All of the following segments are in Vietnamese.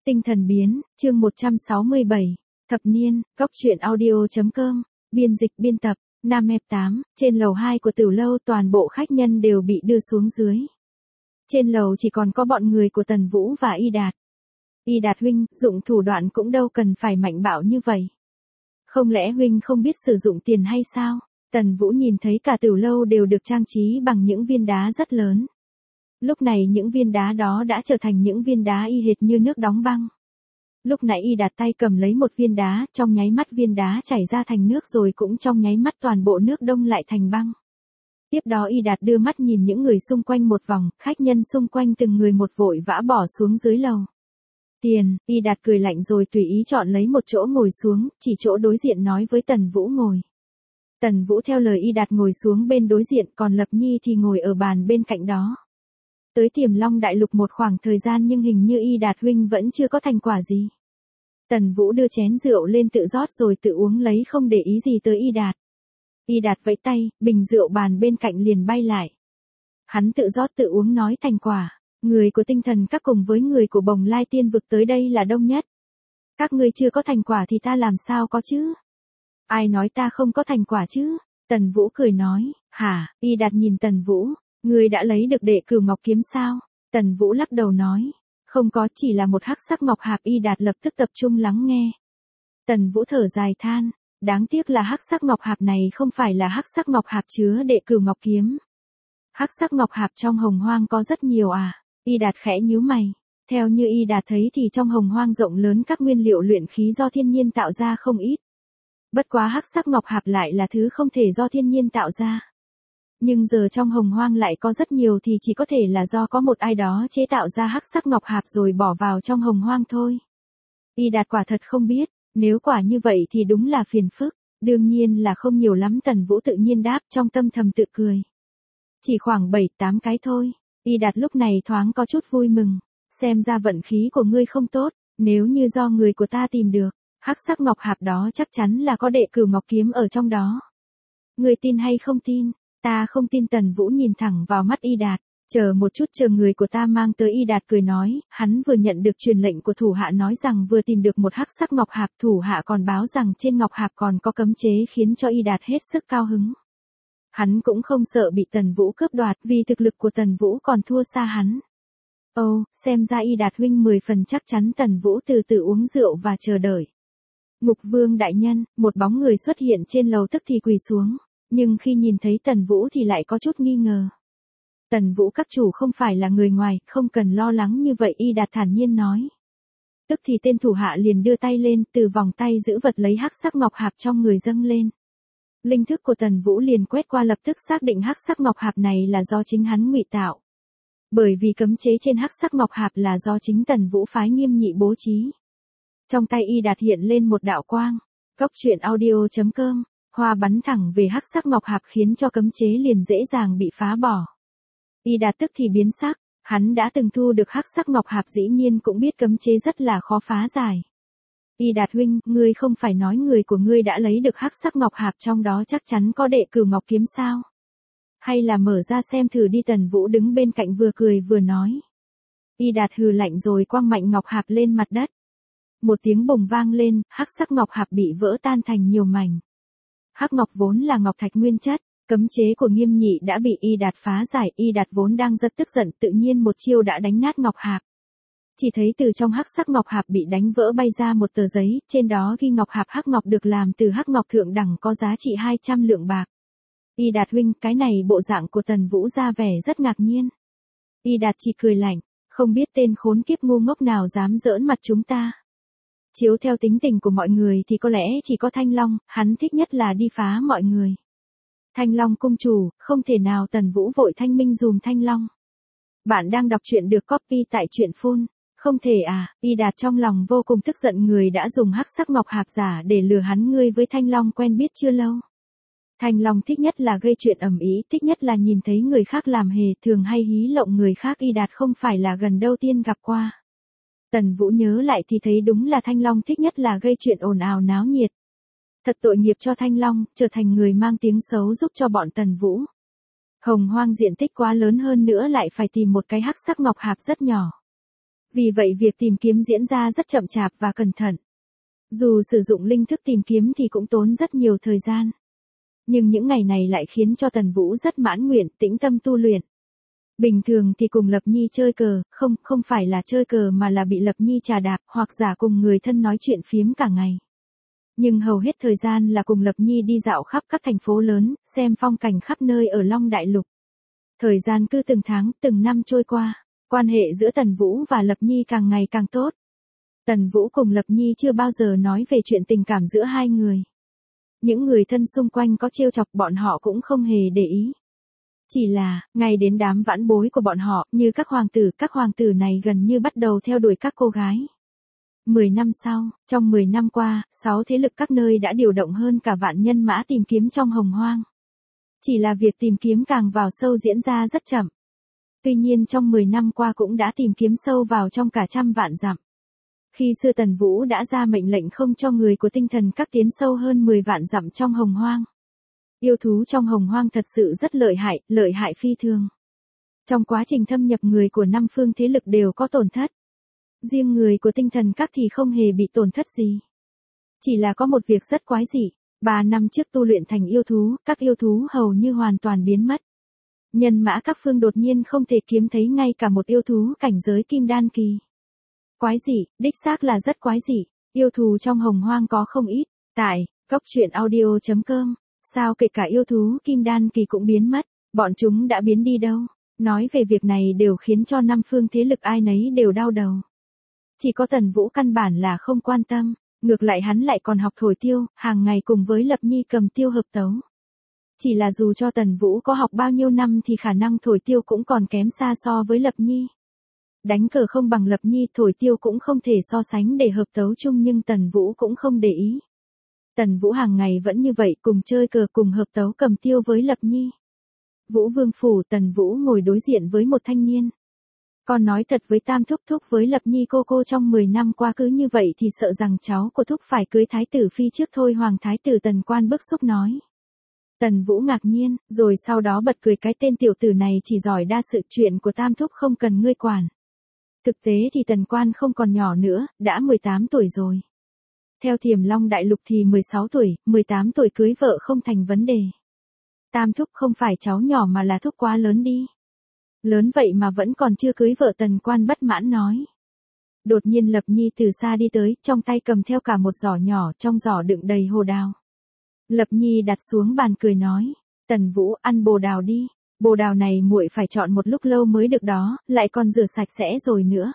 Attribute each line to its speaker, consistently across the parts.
Speaker 1: Tinh thần biến, chương 167. Thập niên, góc truyện audio.com, biên dịch biên tập, Nam F8, trên lầu 2 của Tử lâu toàn bộ khách nhân đều bị đưa xuống dưới. Trên lầu chỉ còn có bọn người của Tần Vũ và Y Đạt. Y Đạt huynh, dụng thủ đoạn cũng đâu cần phải mạnh bạo như vậy. Không lẽ huynh không biết sử dụng tiền hay sao? Tần Vũ nhìn thấy cả Tử lâu đều được trang trí bằng những viên đá rất lớn. Lúc này những viên đá đó đã trở thành những viên đá y hệt như nước đóng băng. Lúc nãy Y Đạt tay cầm lấy một viên đá, trong nháy mắt viên đá chảy ra thành nước rồi cũng trong nháy mắt toàn bộ nước đông lại thành băng. Tiếp đó Y Đạt đưa mắt nhìn những người xung quanh một vòng, khách nhân xung quanh từng người một vội vã bỏ xuống dưới lầu. Tiền, Y Đạt cười lạnh rồi tùy ý chọn lấy một chỗ ngồi xuống, chỉ chỗ đối diện nói với Tần Vũ ngồi. Tần Vũ theo lời Y Đạt ngồi xuống bên đối diện, còn Lập Nhi thì ngồi ở bàn bên cạnh đó. Tới Tiềm Long Đại Lục một khoảng thời gian nhưng hình như Y Đạt huynh vẫn chưa có thành quả gì. Tần Vũ đưa chén rượu lên tự rót rồi tự uống lấy không để ý gì tới Y Đạt. Y Đạt vẫy tay, bình rượu bàn bên cạnh liền bay lại. Hắn tự rót tự uống nói thành quả. Người của Tinh Thần Các cùng với người của Bồng Lai Tiên Vực tới đây là đông nhất. Các ngươi chưa có thành quả thì ta làm sao có chứ? Ai nói ta không có thành quả chứ? Tần Vũ cười nói, hả? Y Đạt nhìn Tần Vũ, ngươi đã lấy được đệ Cửu Ngọc Kiếm sao? Tần Vũ lắc đầu nói, không có, chỉ là một hắc sắc ngọc hạp. Y Đạt lập tức tập trung lắng nghe. Tần Vũ thở dài than, đáng tiếc là hắc sắc ngọc hạp này không phải là hắc sắc ngọc hạp chứa đệ Cửu Ngọc Kiếm. Hắc sắc ngọc hạp trong Hồng Hoang có rất nhiều à? Y Đạt khẽ nhíu mày. Theo như Y Đạt thấy thì trong Hồng Hoang rộng lớn các nguyên liệu luyện khí do thiên nhiên tạo ra không ít. Bất quá hắc sắc ngọc hạp lại là thứ không thể do thiên nhiên tạo ra. Nhưng giờ trong Hồng Hoang lại có rất nhiều thì chỉ có thể là do có một ai đó chế tạo ra hắc sắc ngọc hạp rồi bỏ vào trong Hồng Hoang thôi. Y Đạt quả thật không biết, nếu quả như vậy thì đúng là phiền phức, đương nhiên là không nhiều lắm. Tần Vũ tự nhiên đáp, trong tâm thầm tự cười. Chỉ khoảng 7-8 cái thôi. Y Đạt lúc này thoáng có chút vui mừng, xem ra vận khí của ngươi không tốt, nếu như do người của ta tìm được, hắc sắc ngọc hạp đó chắc chắn là có đệ Cửu Ngọc Kiếm ở trong đó. Ngươi tin hay không tin? Ta không tin. Tần Vũ nhìn thẳng vào mắt Y Đạt, chờ một chút, chờ người của ta mang tới. Y Đạt cười nói, hắn vừa nhận được truyền lệnh của thủ hạ nói rằng vừa tìm được một hắc sắc ngọc hạp, thủ hạ còn báo rằng trên ngọc hạp còn có cấm chế khiến cho Y Đạt hết sức cao hứng. Hắn cũng không sợ bị Tần Vũ cướp đoạt vì thực lực của Tần Vũ còn thua xa hắn. Ồ, xem ra Y Đạt huynh 10 phần chắc chắn. Tần Vũ từ từ uống rượu và chờ đợi. Ngục Vương đại nhân, một bóng người xuất hiện trên lầu tức thì quỳ xuống, nhưng khi nhìn thấy Tần Vũ thì lại có chút nghi ngờ. Tần Vũ các chủ không phải là người ngoài, không cần lo lắng như vậy. Y Đạt thản nhiên nói. Tức thì tên thủ hạ liền đưa tay lên, từ vòng tay giữ vật lấy hắc sắc ngọc hạp trong người dâng lên. Linh thức của Tần Vũ liền quét qua, lập tức xác định hắc sắc ngọc hạp này là do chính hắn ngụy tạo. Bởi vì cấm chế trên hắc sắc ngọc hạp là do chính Tần Vũ phái Nghiêm Nhị bố trí. Trong tay Y Đạt hiện lên một đạo quang. Góc truyện audio.com, hoa bắn thẳng về hắc sắc ngọc hạp khiến cho cấm chế liền dễ dàng bị phá bỏ. Y Đạt tức thì biến sắc, hắn đã từng thu được hắc sắc ngọc hạp dĩ nhiên cũng biết cấm chế rất là khó phá giải. Y Đạt huynh, ngươi không phải nói người của ngươi đã lấy được hắc sắc ngọc hạp trong đó chắc chắn có đệ Cửu Ngọc Kiếm sao? Hay là mở ra xem thử đi. Tần Vũ đứng bên cạnh vừa cười vừa nói. Y Đạt hừ lạnh rồi quăng mạnh ngọc hạp lên mặt đất. Một tiếng bùng vang lên, hắc sắc ngọc hạp bị vỡ tan thành nhiều mảnh. Hắc ngọc vốn là ngọc thạch nguyên chất, cấm chế của Nghiêm Nhị đã bị Y Đạt phá giải. Y Đạt vốn đang rất tức giận, tự nhiên một chiêu đã đánh nát ngọc hạp. Chỉ thấy từ trong hắc sắc ngọc hạp bị đánh vỡ bay ra một tờ giấy, trên đó ghi ngọc hạp hắc ngọc được làm từ hắc ngọc thượng đẳng có giá trị 200 lượng bạc. Y Đạt huynh, cái này bộ dạng của Tần Vũ ra vẻ rất ngạc nhiên. Y Đạt chỉ cười lạnh, không biết tên khốn kiếp ngu ngốc nào dám giỡn mặt chúng ta. Chiếu theo tính tình của mọi người thì có lẽ chỉ có Thanh Long, hắn thích nhất là đi phá mọi người. Thanh Long cung chủ, không thể nào. Tần Vũ vội thanh minh dùm Thanh Long. Bạn đang đọc truyện được copy tại truyện phun. Không thể à? Y Đạt trong lòng vô cùng tức giận, người đã dùng hắc sắc ngọc hạp giả để lừa hắn. Ngươi với Thanh Long quen biết chưa lâu? Thanh Long thích nhất là gây chuyện ầm ĩ, thích nhất là nhìn thấy người khác làm hề, thường hay hí lộng người khác. Y Đạt không phải là gần đâu tiên gặp qua. Tần Vũ nhớ lại thì thấy đúng là Thanh Long thích nhất là gây chuyện ồn ào náo nhiệt. Thật tội nghiệp cho Thanh Long, trở thành người mang tiếng xấu giúp cho bọn Tần Vũ. Hồng Hoang diện tích quá lớn, hơn nữa lại phải tìm một cái hắc sắc ngọc hạp rất nhỏ. Vì vậy việc tìm kiếm diễn ra rất chậm chạp và cẩn thận. Dù sử dụng linh thức tìm kiếm thì cũng tốn rất nhiều thời gian. Nhưng những ngày này lại khiến cho Tần Vũ rất mãn nguyện, tĩnh tâm tu luyện. Bình thường thì cùng Lập Nhi chơi cờ, không phải là chơi cờ mà là bị Lập Nhi trà đạp hoặc giả cùng người thân nói chuyện phiếm cả ngày. Nhưng hầu hết thời gian là cùng Lập Nhi đi dạo khắp các thành phố lớn, xem phong cảnh khắp nơi ở Long Đại Lục. Thời gian cứ từng tháng, từng năm trôi qua, quan hệ giữa Tần Vũ và Lập Nhi càng ngày càng tốt. Tần Vũ cùng Lập Nhi chưa bao giờ nói về chuyện tình cảm giữa hai người. Những người thân xung quanh có trêu chọc bọn họ cũng không hề để ý. Chỉ là, ngay đến đám vãn bối của bọn họ, như các hoàng tử này gần như bắt đầu theo đuổi các cô gái. 10 năm sau, trong 10 năm qua, 6 thế lực các nơi đã điều động hơn cả vạn nhân mã tìm kiếm trong Hồng Hoang. Chỉ là việc tìm kiếm càng vào sâu diễn ra rất chậm. Tuy nhiên trong 10 năm qua cũng đã tìm kiếm sâu vào trong cả trăm vạn dặm. Khi xưa Tần Vũ đã ra mệnh lệnh không cho người của tinh thần các tiến sâu hơn 10 vạn dặm trong Hồng Hoang. Yêu thú trong Hồng Hoang thật sự rất lợi hại phi thường. Trong quá trình thâm nhập người của 5 phương thế lực đều có tổn thất. Riêng người của tinh thần các thì không hề bị tổn thất gì. Chỉ là có một việc rất quái dị, 3 năm trước tu luyện thành yêu thú, các yêu thú hầu như hoàn toàn biến mất. Nhân mã các phương đột nhiên không thể kiếm thấy ngay cả một yêu thú cảnh giới kim đan kỳ. Quái dị, đích xác là rất quái dị, yêu thú trong Hồng Hoang có không ít. Tại goctruyện.audio.com, sao kể cả yêu thú kim đan kỳ cũng biến mất, bọn chúng đã biến đi đâu? Nói về việc này đều khiến cho 5 phương thế lực ai nấy đều đau đầu. Chỉ có Tần Vũ căn bản là không quan tâm, ngược lại hắn lại còn học thổi tiêu, hàng ngày cùng với Lập Nhi cầm tiêu hợp tấu. Chỉ là dù cho Tần Vũ có học bao nhiêu năm thì khả năng thổi tiêu cũng còn kém xa so với Lập Nhi. Đánh cờ không bằng Lập Nhi, thổi tiêu cũng không thể so sánh để hợp tấu chung, nhưng Tần Vũ cũng không để ý. Tần Vũ hàng ngày vẫn như vậy, cùng chơi cờ cùng hợp tấu cầm tiêu với Lập Nhi. Vũ Vương phủ, Tần Vũ ngồi đối diện với một thanh niên. Con nói thật với Tam Thúc Thúc với Lập Nhi cô trong 10 năm qua cứ như vậy thì sợ rằng cháu của Thúc phải cưới Thái tử Phi trước thôi. Hoàng Thái tử Tần Quan bức xúc nói. Tần Vũ ngạc nhiên, rồi sau đó bật cười, cái tên tiểu tử này chỉ giỏi đa sự, chuyện của Tam Thúc không cần ngươi quản. Thực tế thì Tần Quan không còn nhỏ nữa, đã 18 tuổi rồi. Theo Thiểm Long Đại Lục thì 16 tuổi, 18 tuổi cưới vợ không thành vấn đề. Tam Thúc không phải cháu nhỏ mà là Thúc quá lớn đi. Lớn vậy mà vẫn còn chưa cưới vợ, Tần Quan bất mãn nói. Đột nhiên Lập Nhi từ xa đi tới, trong tay cầm theo cả một giỏ nhỏ, trong giỏ đựng đầy hồ đào. Lập Nhi đặt xuống bàn cười nói, Tần Vũ ăn bồ đào đi, bồ đào này muội phải chọn một lúc lâu mới được đó, lại còn rửa sạch sẽ rồi nữa.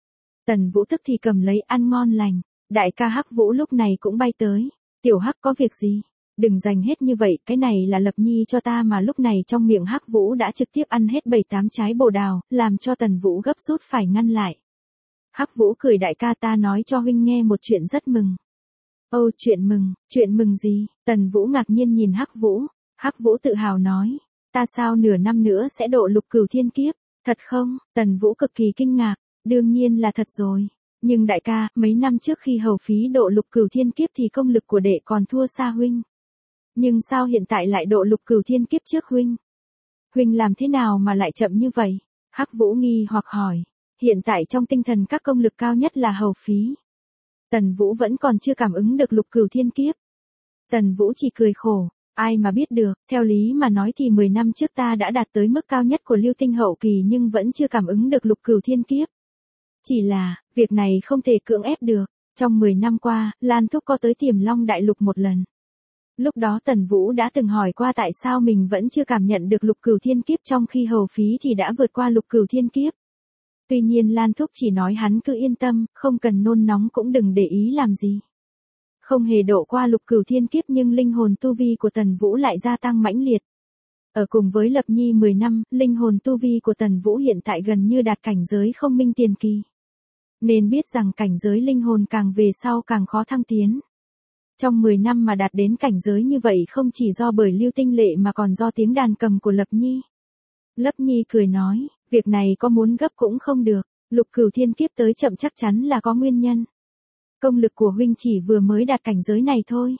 Speaker 1: Tần Vũ tức thì cầm lấy ăn ngon lành, đại ca Hắc Vũ lúc này cũng bay tới, tiểu Hắc có việc gì? Đừng dành hết như vậy, cái này là Lập Nhi cho ta mà. Lúc này trong miệng Hắc Vũ đã trực tiếp ăn hết 7-8 trái bồ đào, làm cho Tần Vũ gấp rút phải ngăn lại. Hắc Vũ cười, đại ca ta nói cho huynh nghe một chuyện rất mừng. Ồ, chuyện mừng gì? Tần Vũ ngạc nhiên nhìn Hắc Vũ. Hắc Vũ tự hào nói, ta sao nửa năm nữa sẽ độ lục cửu thiên kiếp, thật không? Tần Vũ cực kỳ kinh ngạc, đương nhiên là thật rồi. Nhưng đại ca, mấy năm trước khi hầu phí độ lục cửu thiên kiếp thì công lực của đệ còn thua xa huynh. Nhưng sao hiện tại lại độ lục cửu thiên kiếp trước huynh? Huynh làm thế nào mà lại chậm như vậy? Hắc Vũ nghi hoặc hỏi. Hiện tại trong tinh thần các công lực cao nhất là hầu phí. Tần Vũ vẫn còn chưa cảm ứng được lục cửu thiên kiếp. Tần Vũ chỉ cười khổ, ai mà biết được, theo lý mà nói thì 10 năm trước ta đã đạt tới mức cao nhất của lưu tinh hậu kỳ nhưng vẫn chưa cảm ứng được lục cửu thiên kiếp. Chỉ là, việc này không thể cưỡng ép được. Trong 10 năm qua, Lan Thúc có tới Tiềm Long Đại Lục một lần. Lúc đó Tần Vũ đã từng hỏi qua tại sao mình vẫn chưa cảm nhận được lục cửu thiên kiếp trong khi hầu phí thì đã vượt qua lục cửu thiên kiếp. Tuy nhiên Lan Thúc chỉ nói hắn cứ yên tâm, không cần nôn nóng cũng đừng để ý làm gì. Không hề độ qua lục cửu thiên kiếp nhưng linh hồn tu vi của Tần Vũ lại gia tăng mãnh liệt. Ở cùng với Lập Nhi 10 năm, linh hồn tu vi của Tần Vũ hiện tại gần như đạt cảnh giới không minh tiền kỳ. Nên biết rằng cảnh giới linh hồn càng về sau càng khó thăng tiến. Trong 10 năm mà đạt đến cảnh giới như vậy không chỉ do bởi lưu tinh lệ mà còn do tiếng đàn cầm của Lập Nhi. Lập Nhi cười nói, việc này có muốn gấp cũng không được, lục cửu thiên kiếp tới chậm chắc chắn là có nguyên nhân. Công lực của huynh chỉ vừa mới đạt cảnh giới này thôi.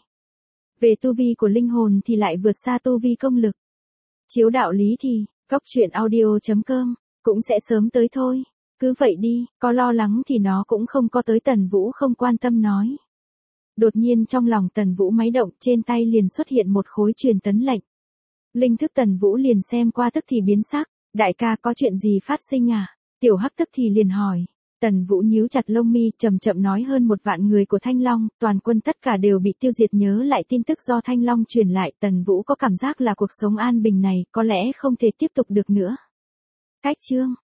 Speaker 1: Về tu vi của linh hồn thì lại vượt xa tu vi công lực. Chiếu đạo lý thì, goctruyện.audio.com cũng sẽ sớm tới thôi. Cứ vậy đi, có lo lắng thì nó cũng không có tới. Tần Vũ không quan tâm nói. Đột nhiên trong lòng Tần Vũ máy động, trên tay liền xuất hiện một khối truyền tấn lệnh. Linh thức Tần Vũ liền xem qua tức thì biến sắc, đại ca có chuyện gì phát sinh à? Tiểu Hắc tức thì liền hỏi. Tần Vũ nhíu chặt lông mi, chậm chậm nói hơn 1 vạn người của Thanh Long, toàn quân tất cả đều bị tiêu diệt. Nhớ lại tin tức do Thanh Long truyền lại, Tần Vũ có cảm giác là cuộc sống an bình này có lẽ không thể tiếp tục được nữa. Cách chương